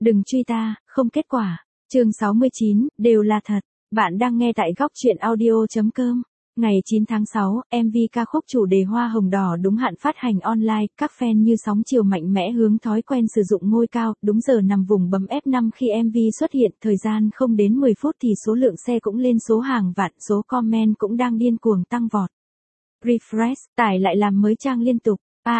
Đừng truy ta, không kết quả. Chương 69, đều là thật. Bạn đang nghe tại góc truyện audio.com. Ngày 9 tháng 6, MV ca khúc chủ đề Hoa Hồng Đỏ đúng hạn phát hành online, các fan như sóng chiều mạnh mẽ hướng thói quen sử dụng ngôi cao, đúng giờ nằm vùng bấm F5 khi MV xuất hiện, thời gian không đến 10 phút thì số lượng xe cũng lên số hàng vạn, số comment cũng đang điên cuồng tăng vọt. Refresh, tải lại làm mới trang liên tục.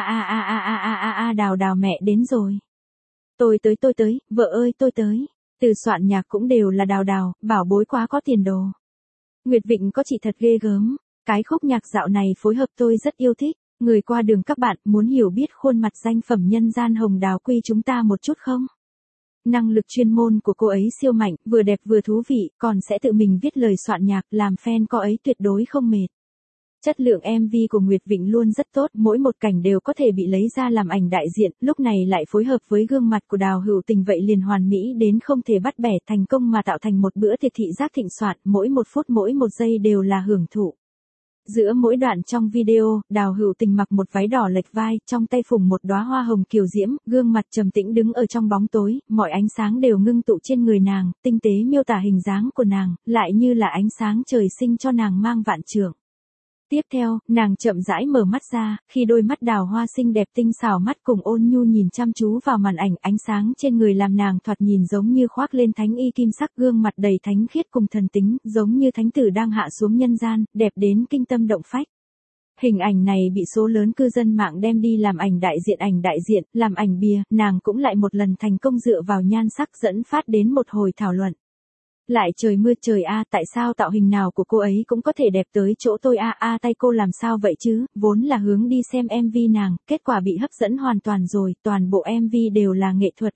Đào đào mẹ đến rồi. Tôi tới, vợ ơi tôi tới. Từ soạn nhạc cũng đều là đào đào, bảo bối quá có tiền đồ. Nguyệt Vịnh có chị thật ghê gớm. Cái khúc nhạc dạo này phối hợp tôi rất yêu thích. Người qua đường các bạn muốn hiểu biết khuôn mặt danh phẩm nhân gian Hồng Đào Quy chúng ta một chút không? Năng lực chuyên môn của cô ấy siêu mạnh, vừa đẹp vừa thú vị, còn sẽ tự mình viết lời soạn nhạc, làm fan cô ấy tuyệt đối không mệt. Chất lượng MV của Nguyệt Vịnh luôn rất tốt, mỗi một cảnh đều có thể bị lấy ra làm ảnh đại diện, lúc này lại phối hợp với gương mặt của Đào Hữu Tình vậy liền hoàn mỹ đến không thể bắt bẻ, thành công mà tạo thành một bữa tiệc thị giác thịnh soạn, mỗi một phút mỗi một giây đều là hưởng thụ. Giữa mỗi đoạn trong video, Đào Hữu Tình mặc một váy đỏ lệch vai, trong tay phủng một đóa hoa hồng kiều diễm, gương mặt trầm tĩnh đứng ở trong bóng tối, mọi ánh sáng đều ngưng tụ trên người nàng, tinh tế miêu tả hình dáng của nàng, lại như là ánh sáng trời sinh cho nàng mang vạn trượng. Tiếp theo, nàng chậm rãi mở mắt ra, khi đôi mắt đào hoa xinh đẹp tinh xảo mắt cùng ôn nhu nhìn chăm chú vào màn ảnh, ánh sáng trên người làm nàng thoạt nhìn giống như khoác lên thánh y kim sắc, gương mặt đầy thánh khiết cùng thần tính, giống như thánh tử đang hạ xuống nhân gian, đẹp đến kinh tâm động phách. Hình ảnh này bị số lớn cư dân mạng đem đi làm ảnh đại diện, làm ảnh bìa, nàng cũng lại một lần thành công dựa vào nhan sắc dẫn phát đến một hồi thảo luận. Lại trời mưa trời tại sao tạo hình nào của cô ấy cũng có thể đẹp tới chỗ tôi tay cô làm sao vậy chứ, vốn là hướng đi xem MV nàng, kết quả bị hấp dẫn hoàn toàn rồi, toàn bộ MV đều là nghệ thuật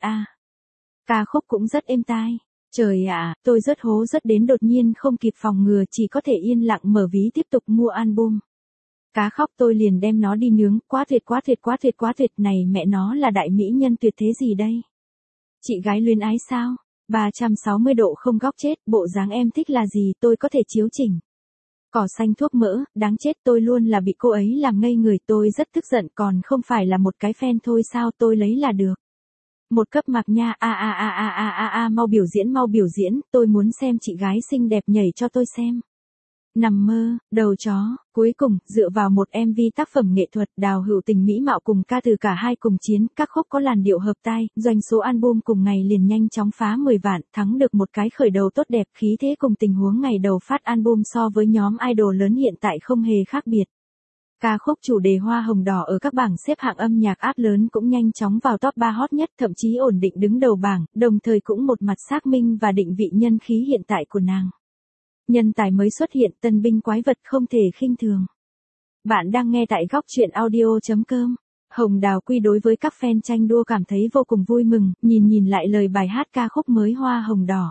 Ca khúc cũng rất êm tai. Trời tôi rất hố rất đến đột nhiên không kịp phòng ngừa, chỉ có thể yên lặng mở ví tiếp tục mua album. Cá khóc tôi liền đem nó đi nướng, quá tuyệt, này mẹ nó là đại mỹ nhân tuyệt thế gì đây? Chị gái luyến ái sao? 360 độ không góc chết, bộ dáng em thích là gì tôi có thể chiếu chỉnh. Cỏ xanh thuốc mỡ, đáng chết tôi luôn là bị cô ấy làm ngây người, tôi rất tức giận, còn không phải là một cái fan thôi sao, tôi lấy là được. Một cấp mặc nha, mau biểu diễn, tôi muốn xem chị gái xinh đẹp nhảy cho tôi xem. Nằm mơ, đầu chó. Cuối cùng, dựa vào một MV tác phẩm nghệ thuật, Đào Hữu Tình mỹ mạo cùng ca từ cả hai cùng chiến, các khúc có làn điệu hợp tai, doanh số album cùng ngày liền nhanh chóng phá 10 vạn, thắng được một cái khởi đầu tốt đẹp, khí thế cùng tình huống ngày đầu phát album so với nhóm idol lớn hiện tại không hề khác biệt. Ca khúc chủ đề Hoa Hồng Đỏ ở các bảng xếp hạng âm nhạc app lớn cũng nhanh chóng vào top 3 hot nhất, thậm chí ổn định đứng đầu bảng, đồng thời cũng một mặt xác minh và định vị nhân khí hiện tại của nàng. Nhân tài mới xuất hiện, tân binh quái vật không thể khinh thường. Bạn đang nghe tại góc truyện audio.com. Hồng Đào Quy đối với các fan tranh đua cảm thấy vô cùng vui mừng, nhìn lại lời bài hát ca khúc mới Hoa Hồng Đỏ.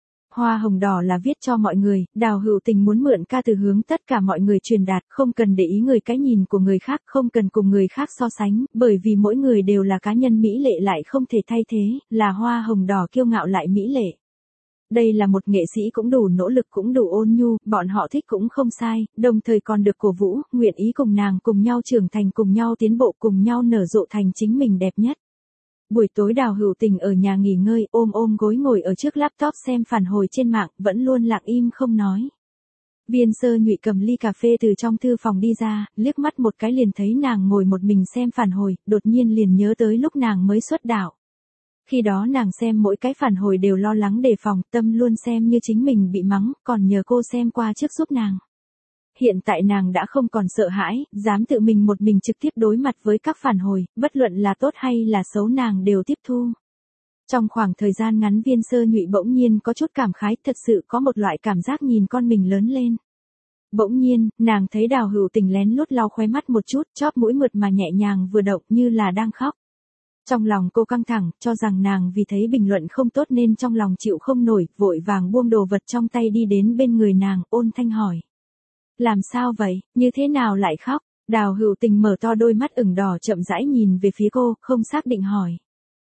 Hoa Hồng Đỏ là viết cho mọi người, Đào Hữu Tình muốn mượn ca từ hướng tất cả mọi người truyền đạt, không cần để ý người cái nhìn của người khác, không cần cùng người khác so sánh, bởi vì mỗi người đều là cá nhân mỹ lệ lại không thể thay thế, là Hoa Hồng Đỏ kiêu ngạo lại mỹ lệ. Đây là một nghệ sĩ cũng đủ nỗ lực cũng đủ ôn nhu, bọn họ thích cũng không sai, đồng thời còn được cổ vũ, nguyện ý cùng nàng cùng nhau trưởng thành, cùng nhau tiến bộ, cùng nhau nở rộ thành chính mình đẹp nhất. Buổi tối Đào Hữu Tình ở nhà nghỉ ngơi, ôm gối ngồi ở trước laptop xem phản hồi trên mạng, vẫn luôn lặng im không nói. Viên Sơ Nhụy cầm ly cà phê từ trong thư phòng đi ra, liếc mắt một cái liền thấy nàng ngồi một mình xem phản hồi, đột nhiên liền nhớ tới lúc nàng mới xuất đạo. Khi đó nàng xem mỗi cái phản hồi đều lo lắng đề phòng, tâm luôn xem như chính mình bị mắng, còn nhờ cô xem qua trước giúp nàng. Hiện tại nàng đã không còn sợ hãi, dám tự mình một mình trực tiếp đối mặt với các phản hồi, bất luận là tốt hay là xấu nàng đều tiếp thu. Trong khoảng thời gian ngắn Viên Sơ Nhụy bỗng nhiên có chút cảm khái, thật sự có một loại cảm giác nhìn con mình lớn lên. Bỗng nhiên, nàng thấy Đào Hữu Tình lén lút lau khóe mắt một chút, chóp mũi mượt mà nhẹ nhàng vừa động như là đang khóc. Trong lòng cô căng thẳng, cho rằng nàng vì thấy bình luận không tốt nên trong lòng chịu không nổi, vội vàng buông đồ vật trong tay đi đến bên người nàng, ôn thanh hỏi. Làm sao vậy, như thế nào lại khóc? Đào Hữu Tình mở to đôi mắt ửng đỏ chậm rãi nhìn về phía cô, không xác định hỏi.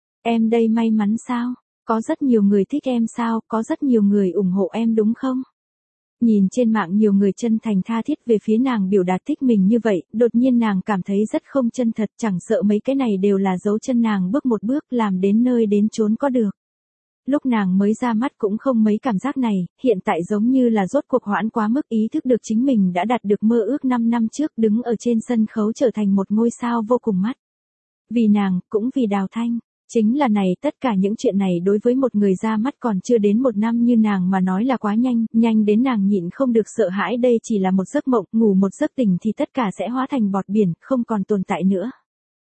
Em đây may mắn sao? Có rất nhiều người thích em sao? Có rất nhiều người ủng hộ em đúng không? Nhìn trên mạng nhiều người chân thành tha thiết về phía nàng biểu đạt thích mình như vậy, đột nhiên nàng cảm thấy rất không chân thật, chẳng sợ mấy cái này đều là dấu chân nàng bước một bước làm đến nơi đến chốn có được. lúc nàng mới ra mắt cũng không mấy cảm giác này, hiện tại giống như là rốt cuộc hoãn quá mức ý thức được chính mình đã đạt được mơ ước 5 năm trước đứng ở trên sân khấu trở thành một ngôi sao vô cùng mắt. Vì nàng, cũng vì Đào Thanh. Chính là này, tất cả những chuyện này đối với một người ra mắt còn chưa đến 1 năm như nàng mà nói là quá nhanh, nhanh đến nàng nhịn không được sợ hãi đây chỉ là một giấc mộng, ngủ một giấc tỉnh thì tất cả sẽ hóa thành bọt biển, không còn tồn tại nữa.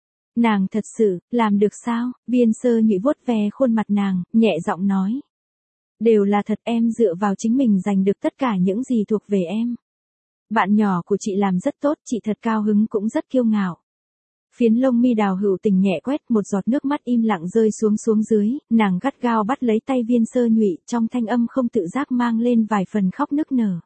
Nàng thật sự, làm được sao? Viên Sơ Nhụy vuốt ve khuôn mặt nàng, nhẹ giọng nói. Đều là thật, em dựa vào chính mình giành được tất cả những gì thuộc về em. Bạn nhỏ của chị làm rất tốt, chị thật cao hứng cũng rất kiêu ngạo. Phiến lông mi Đào Hữu Tình nhẹ quét, một giọt nước mắt im lặng rơi xuống dưới, nàng gắt gao bắt lấy tay Viên Sơ Nhụy, trong thanh âm không tự giác mang lên vài phần khóc nức nở.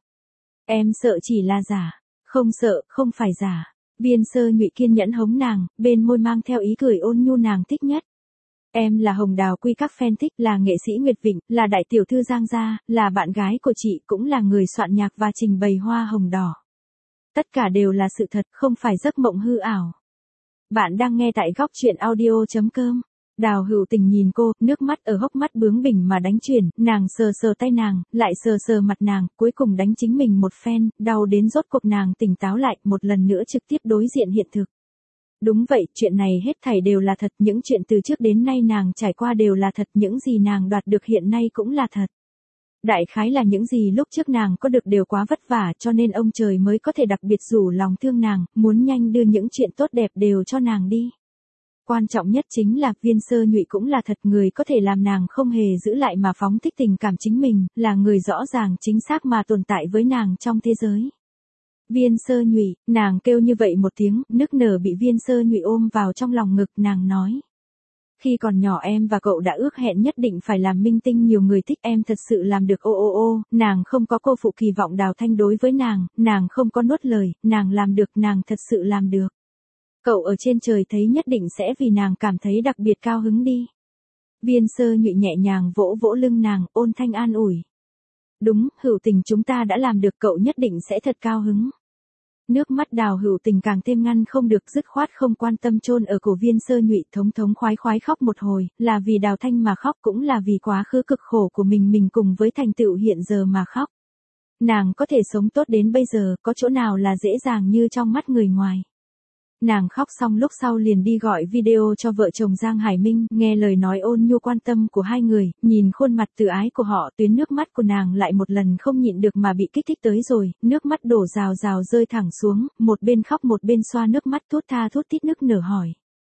Em sợ chỉ là giả. Không sợ, không phải giả. Viên Sơ Nhụy kiên nhẫn hống nàng, bên môi mang theo ý cười ôn nhu nàng thích nhất. Em là Hồng Đào Quy các fan thích, là nghệ sĩ Nguyệt Vịnh, là đại tiểu thư Giang Gia, là bạn gái của chị, cũng là người soạn nhạc và trình bày Hoa Hồng Đỏ. Tất cả đều là sự thật, không phải giấc mộng hư ảo. Bạn đang nghe tại góc truyện audio.com. Đào Hữu Tình nhìn cô, nước mắt ở hốc mắt bướng bỉnh mà đánh chuyển, nàng sờ sờ tay nàng, lại sờ sờ mặt nàng, cuối cùng đánh chính mình một phen, đau đến rốt cuộc nàng tỉnh táo lại, một lần nữa trực tiếp đối diện hiện thực. Đúng vậy, chuyện này hết thảy đều là thật, những chuyện từ trước đến nay nàng trải qua đều là thật, những gì nàng đoạt được hiện nay cũng là thật. Đại khái là những gì lúc trước nàng có được đều quá vất vả cho nên ông trời mới có thể đặc biệt rủ lòng thương nàng, muốn nhanh đưa những chuyện tốt đẹp đều cho nàng đi. Quan trọng nhất chính là Viên Sơ Nhụy cũng là thật, người có thể làm nàng không hề giữ lại mà phóng thích tình cảm chính mình, là người rõ ràng chính xác mà tồn tại với nàng trong thế giới. Viên Sơ Nhụy, nàng kêu như vậy một tiếng, nức nở bị Viên Sơ Nhụy ôm vào trong lòng ngực, nàng nói. Khi còn nhỏ em và cậu đã ước hẹn nhất định phải làm minh tinh nhiều người thích, em thật sự làm được ô, nàng không có cô phụ kỳ vọng Đào Thanh đối với nàng không có nuốt lời, nàng làm được, nàng thật sự làm được. Cậu ở trên trời thấy nhất định sẽ vì nàng cảm thấy đặc biệt cao hứng đi. Viên Sơ Nhụy nhẹ nhàng vỗ vỗ lưng nàng, ôn thanh an ủi. Đúng, Hữu Tình chúng ta đã làm được, cậu nhất định sẽ thật cao hứng. Nước mắt Đào Hữu Tình càng thêm ngăn không được, dứt khoát không quan tâm chôn ở cổ Viên Sơ Nhụy, thống khoái khóc một hồi, là vì Đào Thanh mà khóc, cũng là vì quá khứ cực khổ của mình cùng với thành tựu hiện giờ mà khóc. Nàng có thể sống tốt đến bây giờ, có chỗ nào là dễ dàng như trong mắt người ngoài. Nàng khóc xong lúc sau liền đi gọi video cho vợ chồng Giang Hải Minh, nghe lời nói ôn nhu quan tâm của hai người, nhìn khuôn mặt từ ái của họ, tuyến nước mắt của nàng lại một lần không nhịn được mà bị kích thích tới rồi, nước mắt đổ rào rào rơi thẳng xuống, một bên khóc một bên xoa nước mắt thút thít nức nở hỏi.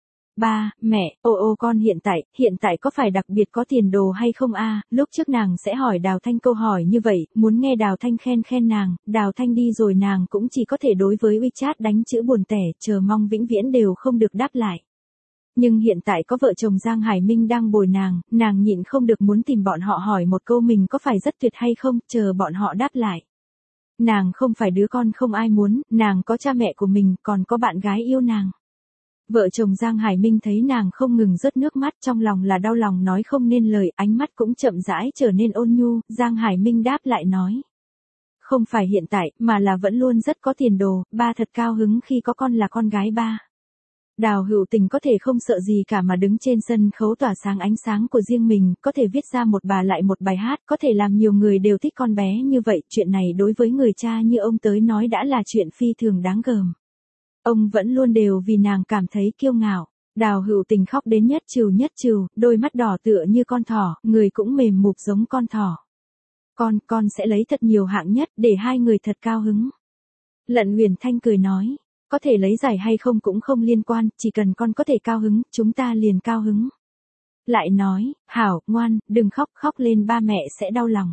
Ba, mẹ, con hiện tại có phải đặc biệt có tiền đồ hay không a? Lúc trước nàng sẽ hỏi Đào Thanh câu hỏi như vậy, muốn nghe Đào Thanh khen nàng, Đào Thanh đi rồi nàng cũng chỉ có thể đối với WeChat đánh chữ buồn tẻ, chờ mong vĩnh viễn đều không được đáp lại. Nhưng hiện tại có vợ chồng Giang Hải Minh đang bồi nàng nhịn không được muốn tìm bọn họ hỏi một câu mình có phải rất tuyệt hay không, chờ bọn họ đáp lại. Nàng không phải đứa con không ai muốn, nàng có cha mẹ của mình, còn có bạn gái yêu nàng. Vợ chồng Giang Hải Minh thấy nàng không ngừng rớt nước mắt, trong lòng là đau lòng nói không nên lời, ánh mắt cũng chậm rãi trở nên ôn nhu, Giang Hải Minh đáp lại nói. Không phải hiện tại, mà là vẫn luôn rất có tiền đồ, ba thật cao hứng khi có con là con gái ba. Đào Hữu Tình có thể không sợ gì cả mà đứng trên sân khấu tỏa sáng ánh sáng của riêng mình, có thể viết ra một bài lại một bài hát, có thể làm nhiều người đều thích con bé như vậy, chuyện này đối với người cha như ông tới nói đã là chuyện phi thường đáng gờm. Ông vẫn luôn đều vì nàng cảm thấy kiêu ngạo. Đào Hữu Tình khóc đến nhất trừ, đôi mắt đỏ tựa như con thỏ, người cũng mềm mụp giống con thỏ. Con sẽ lấy thật nhiều hạng nhất, để hai người thật cao hứng. Lận Huyền Thanh cười nói, có thể lấy giải hay không cũng không liên quan, chỉ cần con có thể cao hứng, chúng ta liền cao hứng. Lại nói, hảo, ngoan, đừng khóc lên ba mẹ sẽ đau lòng.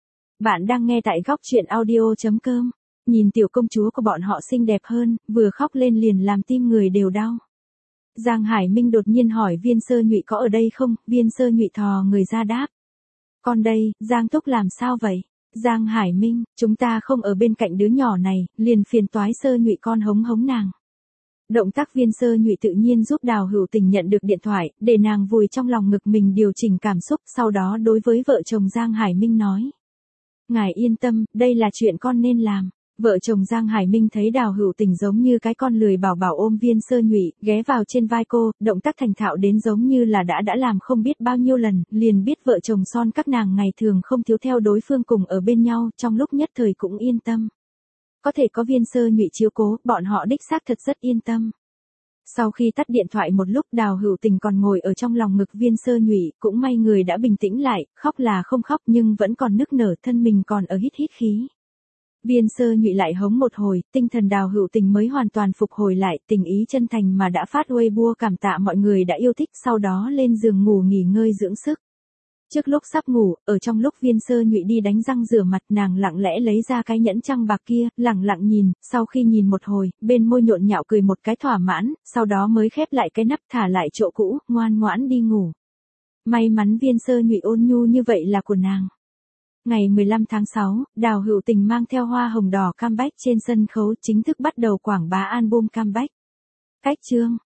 Bạn đang nghe tại góc truyện audio.com. Nhìn tiểu công chúa của bọn họ xinh đẹp hơn, vừa khóc lên liền làm tim người đều đau. Giang Hải Minh đột nhiên hỏi Viên Sơ Nhụy có ở đây không, Viên Sơ Nhụy thò người ra đáp. Con đây, Giang Thúc làm sao vậy? Giang Hải Minh, chúng ta không ở bên cạnh đứa nhỏ này, liền phiền toái Sơ Nhụy con hống nàng. Động tác Viên Sơ Nhụy tự nhiên giúp Đào Hữu Tình nhận được điện thoại, để nàng vùi trong lòng ngực mình điều chỉnh cảm xúc, sau đó đối với vợ chồng Giang Hải Minh nói. Ngài yên tâm, đây là chuyện con nên làm. Vợ chồng Giang Hải Minh thấy Đào Hữu Tình giống như cái con lười bảo bảo ôm Viên Sơ Nhụy, ghé vào trên vai cô, động tác thành thạo đến giống như là đã làm không biết bao nhiêu lần, liền biết vợ chồng son các nàng ngày thường không thiếu theo đối phương cùng ở bên nhau, trong lúc nhất thời cũng yên tâm. Có thể có Viên Sơ Nhụy chiếu cố, bọn họ đích xác thật rất yên tâm. Sau khi tắt điện thoại một lúc, Đào Hữu Tình còn ngồi ở trong lòng ngực Viên Sơ Nhụy, cũng may người đã bình tĩnh lại, khóc là không khóc nhưng vẫn còn nức nở, thân mình còn ở hít hít khí. Viên Sơ Nhụy lại hống một hồi, tinh thần Đào Hữu Tình mới hoàn toàn phục hồi lại, tình ý chân thành mà đã phát Weibo cảm tạ mọi người đã yêu thích, sau đó lên giường ngủ nghỉ ngơi dưỡng sức. Trước lúc sắp ngủ, ở trong lúc Viên Sơ Nhụy đi đánh răng rửa mặt, nàng lặng lẽ lấy ra cái nhẫn trăng bạc kia, lẳng lặng nhìn, sau khi nhìn một hồi, bên môi nhộn nhạo cười một cái thỏa mãn, sau đó mới khép lại cái nắp thả lại chỗ cũ, ngoan ngoãn đi ngủ. May mắn Viên Sơ Nhụy ôn nhu như vậy là của nàng. Ngày 15 tháng 6, Đào Hữu Tình mang theo Hoa Hồng Đỏ comeback trên sân khấu, chính thức bắt đầu quảng bá album comeback. Cách chương